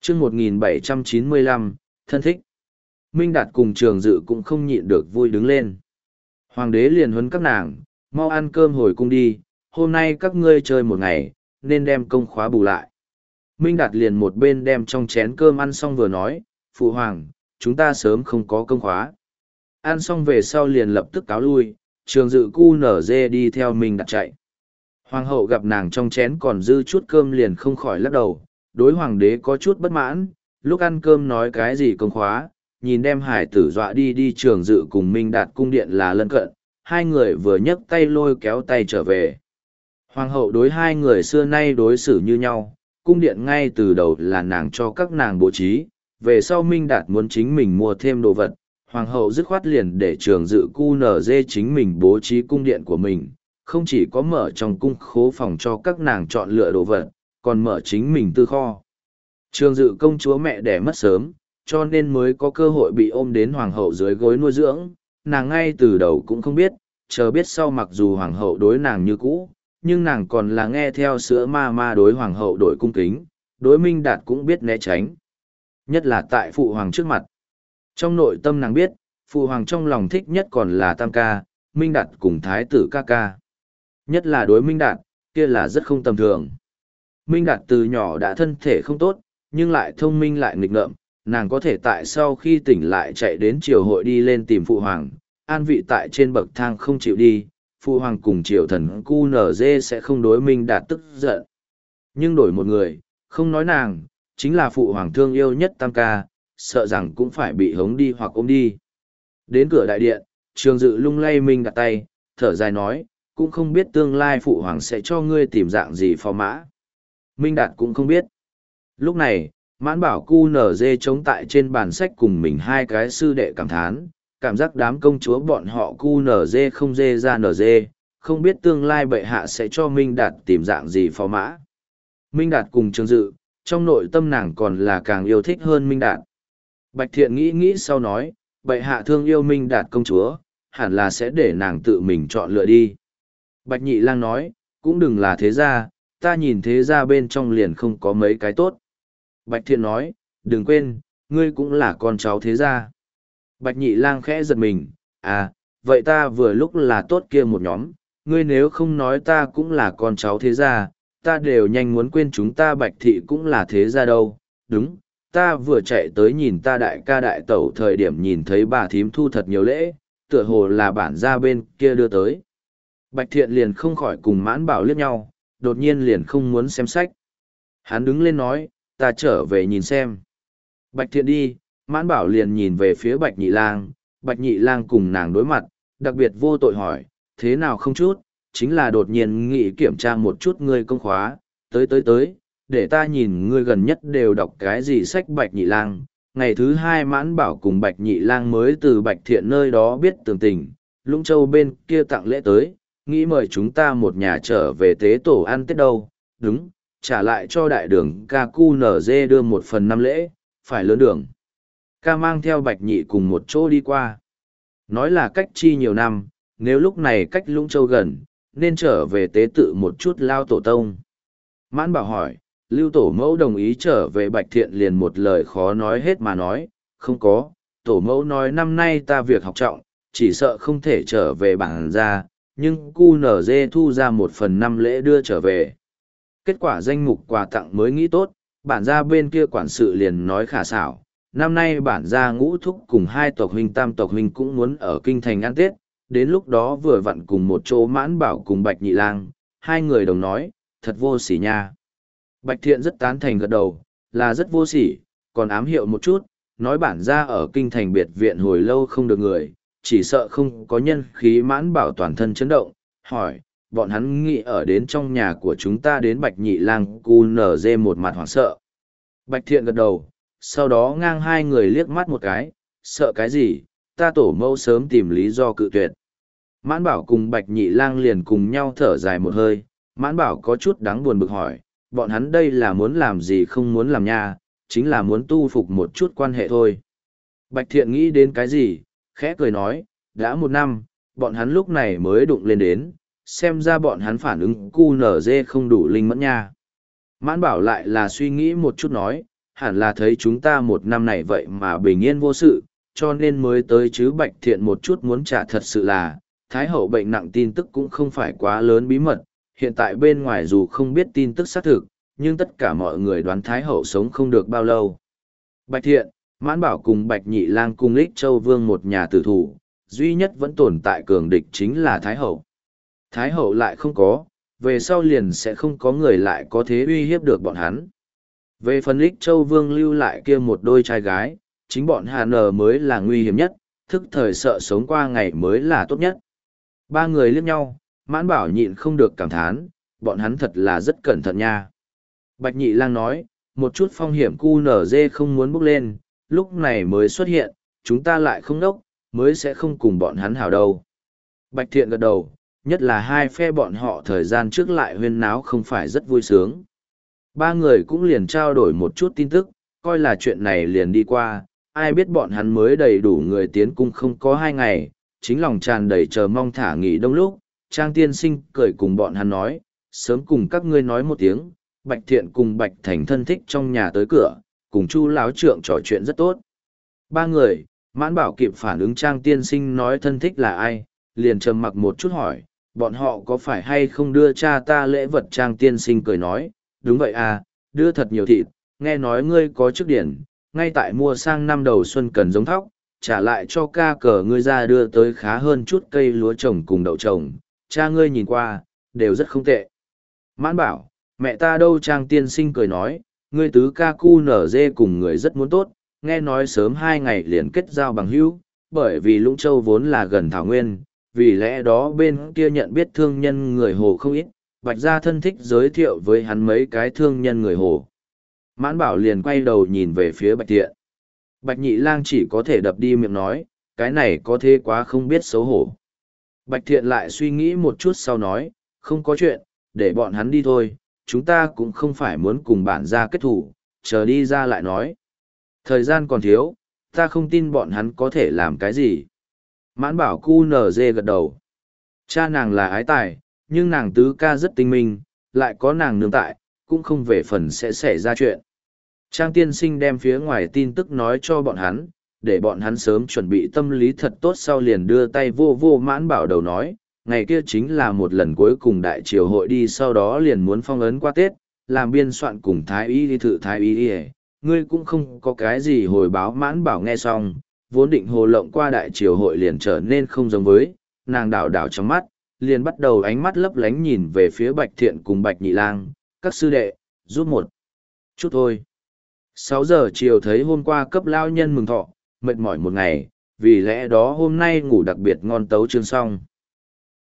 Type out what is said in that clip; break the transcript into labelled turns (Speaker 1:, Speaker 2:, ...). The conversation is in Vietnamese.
Speaker 1: chương 1795, thân thích. Minh Đạt cùng Trường Dự cũng không nhịn được vui đứng lên. Hoàng đế liền huấn các nàng, mau ăn cơm hồi cung đi, hôm nay các ngươi chơi một ngày, nên đem công khóa bù lại. Minh Đạt liền một bên đem trong chén cơm ăn xong vừa nói, Phụ Hoàng, chúng ta sớm không có công khóa. Ăn xong về sau liền lập tức cáo lui, Trường Dự cu nở dê đi theo Minh Đạt chạy. Hoàng hậu gặp nàng trong chén còn dư chút cơm liền không khỏi lắc đầu, đối hoàng đế có chút bất mãn, lúc ăn cơm nói cái gì công khóa, nhìn đem hải tử dọa đi Trường Dự cùng Minh Đạt cung điện là lân cận, hai người vừa nhấc tay lôi kéo tay trở về. Hoàng hậu đối hai người xưa nay đối xử như nhau, cung điện ngay từ đầu là nàng cho các nàng bố trí, về sau Minh Đạt muốn chính mình mua thêm đồ vật, hoàng hậu dứt khoát liền để Trường Dự cu nở dê chính mình bố trí cung điện của mình, không chỉ có mở trong cung khố phòng cho các nàng chọn lựa đồ vật, còn mở chính mình tư kho. Trường Dự công chúa mẹ đẻ mất sớm, cho nên mới có cơ hội bị ôm đến hoàng hậu dưới gối nuôi dưỡng, nàng ngay từ đầu cũng không biết, chờ biết sau mặc dù hoàng hậu đối nàng như cũ, nhưng nàng còn là nghe theo sữa ma đối hoàng hậu đổi cung kính, đối Minh Đạt cũng biết né tránh. Nhất là tại phụ hoàng trước mặt. Trong nội tâm nàng biết, phụ hoàng trong lòng thích nhất còn là Tam ca, Minh Đạt cùng thái tử ca ca. Nhất là đối Minh Đạt, kia là rất không tầm thường. Minh Đạt từ nhỏ đã thân thể không tốt, nhưng lại thông minh lại nghịch ngợm, nàng có thể tại sau khi tỉnh lại chạy đến triều hội đi lên tìm phụ hoàng, an vị tại trên bậc thang không chịu đi, phụ hoàng cùng triều thần cu nở dê sẽ không đối Minh Đạt tức giận. Nhưng đổi một người, không nói nàng, chính là phụ hoàng thương yêu nhất Tam ca, sợ rằng cũng phải bị hống đi hoặc ôm đi. Đến cửa đại điện, Trường Dự lung lay Minh Đạt tay, thở dài nói, cũng không biết tương lai phụ hoàng sẽ cho ngươi tìm dạng gì phò mã. Minh Đạt cũng không biết. Lúc này, Mãn Bảo cu nở dê chống tại trên bàn sách cùng mình hai cái sư đệ cảm thán, cảm giác đám công chúa bọn họ cu nở dê không dê ra nở dê, không biết tương lai bệ hạ sẽ cho Minh Đạt tìm dạng gì phò mã. Minh Đạt cùng Trường Dự, trong nội tâm nàng còn là càng yêu thích hơn Minh Đạt. Bạch Thiện nghĩ sau nói, bệ hạ thương yêu Minh Đạt công chúa, hẳn là sẽ để nàng tự mình chọn lựa đi. Bạch Nhị Lang nói, cũng đừng là thế gia, ta nhìn thế gia bên trong liền không có mấy cái tốt. Bạch Thiện nói, đừng quên, ngươi cũng là con cháu thế gia. Bạch Nhị Lang khẽ giật mình, à, vậy ta vừa lúc là tốt kia một nhóm, ngươi nếu không nói ta cũng là con cháu thế gia, ta đều nhanh muốn quên chúng ta Bạch Thị cũng là thế gia đâu, đúng, ta vừa chạy tới nhìn ta đại ca đại tẩu thời điểm nhìn thấy bà thím thu thật nhiều lễ, tựa hồ là bản gia bên kia đưa tới. Bạch Thiện liền không khỏi cùng Mãn Bảo liếc nhau, đột nhiên liền không muốn xem sách. Hắn đứng lên nói, ta trở về nhìn xem. Bạch Thiện đi, Mãn Bảo liền nhìn về phía Bạch Nhị Lang, Bạch Nhị Lang cùng nàng đối mặt, đặc biệt vô tội hỏi, thế nào không chút, chính là đột nhiên nghĩ kiểm tra một chút ngươi công khóa, tới, để ta nhìn ngươi gần nhất đều đọc cái gì sách Bạch Nhị Lang. Ngày thứ hai Mãn Bảo cùng Bạch Nhị Lang mới từ Bạch Thiện nơi đó biết tường tình, Lũng Châu bên kia tặng lễ tới, nghĩ mời chúng ta một nhà trở về tế tổ ăn Tết đâu, đúng, trả lại cho đại đường ca cu nở dê đưa 1/5 lễ, phải lớn đường. Ca mang theo Bạch Nhị cùng một chỗ đi qua. Nói là cách chi nhiều năm, nếu lúc này cách Lũng Châu gần, nên trở về tế tự một chút lao tổ tông. Mãn Bảo hỏi, Lưu Tổ Mẫu đồng ý trở về Bạch Thiện liền một lời khó nói hết mà nói, không có, Tổ Mẫu nói năm nay ta việc học trọng, chỉ sợ không thể trở về bản gia, nhưng cu nở dê thu ra 1/5 lễ đưa trở về. Kết quả danh mục quà tặng mới nghĩ tốt, bản gia bên kia quản sự liền nói khả xảo, năm nay bản gia ngũ thúc cùng hai tộc huynh tam tộc huynh cũng muốn ở kinh thành ăn Tết, đến lúc đó vừa vặn cùng một chỗ Mãn Bảo cùng Bạch Nhị Lang, hai người đồng nói, thật vô sỉ nha. Bạch Thiện rất tán thành gật đầu, là rất vô sỉ, còn ám hiệu một chút, nói bản gia ở kinh thành biệt viện hồi lâu không được người, chỉ sợ không có nhân khí. Mãn Bảo toàn thân chấn động, hỏi, bọn hắn nghĩ ở đến trong nhà của chúng ta đến Bạch Nhị Lang cu nở dê một mặt hoảng sợ. Bạch Thiện gật đầu, sau đó ngang hai người liếc mắt một cái, sợ cái gì, ta Tổ Mẫu sớm tìm lý do cự tuyệt. Mãn Bảo cùng Bạch Nhị Lang liền cùng nhau thở dài một hơi, Mãn Bảo có chút đáng buồn bực hỏi, bọn hắn đây là muốn làm gì không muốn làm nha, chính là muốn tu phục một chút quan hệ thôi. Bạch Thiện nghĩ đến cái gì, khẽ cười nói, đã 1 năm, bọn hắn lúc này mới đụng lên đến, xem ra bọn hắn phản ứng cu nở dê không đủ linh mẫn nha. Mãn Bảo lại là suy nghĩ một chút nói, hẳn là thấy chúng ta một năm này vậy mà bình yên vô sự, cho nên mới tới chứ. Bạch Thiện một chút muốn trả thật sự là, Thái Hậu bệnh nặng tin tức cũng không phải quá lớn bí mật, hiện tại bên ngoài dù không biết tin tức xác thực, nhưng tất cả mọi người đoán Thái Hậu sống không được bao lâu. Bạch Thiện, Mãn Bảo cùng Bạch Nhị Lang cùng Lích Châu Vương một nhà tử thủ, duy nhất vẫn tồn tại cường địch chính là Thái Hậu. Thái Hậu lại không có, về sau liền sẽ không có người lại có thế uy hiếp được bọn hắn. Về phần Lích Châu Vương lưu lại kia một đôi trai gái, chính bọn Hà Nờ mới là nguy hiểm nhất, thức thời sợ sống qua ngày mới là tốt nhất. Ba người liếc nhau, Mãn Bảo nhịn không được cảm thán, bọn hắn thật là rất cẩn thận nha. Bạch Nhị Lang nói, một chút phong hiểm QNZ không muốn bước lên, lúc này mới xuất hiện, chúng ta lại không đốc, mới sẽ không cùng bọn hắn hảo đâu. Bạch Thiện gật đầu, nhất là hai phe bọn họ thời gian trước lại huyên náo không phải rất vui sướng. Ba người cũng liền trao đổi một chút tin tức, coi là chuyện này liền đi qua, ai biết bọn hắn mới đầy đủ người tiến cung không có 2 ngày, chính lòng tràn đầy chờ mong thả nghỉ đông lúc, Trang Tiên Sinh cười cùng bọn hắn nói, sớm cùng các ngươi nói một tiếng, Bạch Thiện cùng Bạch Thành thân thích trong nhà tới cửa, cùng Chu Láo Trượng trò chuyện rất tốt. Ba người, Mãn Bảo kịp phản ứng Trang Tiên Sinh nói thân thích là ai, liền trầm mặc một chút hỏi, bọn họ có phải hay không đưa cha ta lễ vật? Trang Tiên Sinh cười nói, đúng vậy à, đưa thật nhiều thịt, nghe nói ngươi có chức điển, ngay tại mua sang năm đầu xuân cần giống thóc, trả lại cho ca cờ ngươi ra đưa tới khá hơn chút cây lúa trồng cùng đậu trồng, cha ngươi nhìn qua, đều rất không tệ. Mãn Bảo, mẹ ta đâu? Trang Tiên Sinh cười nói, ngươi tứ ca cu nở dê cùng người rất muốn tốt, nghe nói sớm 2 ngày liền kết giao bằng hữu, bởi vì Lũng Châu vốn là gần Thảo Nguyên, vì lẽ đó bên kia nhận biết thương nhân người Hồ không ít, Bạch gia thân thích giới thiệu với hắn mấy cái thương nhân người Hồ. Mãn Bảo liền quay đầu nhìn về phía Bạch Thiện. Bạch Nhị Lang chỉ có thể đập đi miệng nói, cái này có thế quá không biết xấu hổ. Bạch Thiện lại suy nghĩ một chút sau nói, không có chuyện, để bọn hắn đi thôi, chúng ta cũng không phải muốn cùng bản gia kết thủ, chờ đi ra lại nói. Thời gian còn thiếu, ta không tin bọn hắn có thể làm cái gì. Mãn Bảo cu nở dê gật đầu. Cha nàng là ái tài, nhưng nàng tứ ca rất tinh minh, lại có nàng nương tại, cũng không về phần sẽ xảy ra chuyện. Trang Tiên Sinh đem phía ngoài tin tức nói cho bọn hắn, để bọn hắn sớm chuẩn bị tâm lý thật tốt, sau liền đưa tay vô vô Mãn Bảo đầu nói, ngày kia chính là một lần cuối cùng đại triều hội đi, sau đó liền muốn phong ấn qua Tết, làm biên soạn cùng Thái Y đi thử Thái Y đi. Ngươi cũng không có cái gì hồi báo. Mãn Bảo nghe xong, vốn định hồ lộng qua đại triều hội liền trở nên không giống với, nàng đảo đảo trong mắt, liền bắt đầu ánh mắt lấp lánh nhìn về phía Bạch Thiện cùng Bạch Nhị Lang, các sư đệ, giúp một chút thôi. 6 giờ chiều thấy hôm qua cấp lao nhân mừng thọ, mệt mỏi một ngày, vì lẽ đó hôm nay ngủ đặc biệt ngon, tấu chương xong.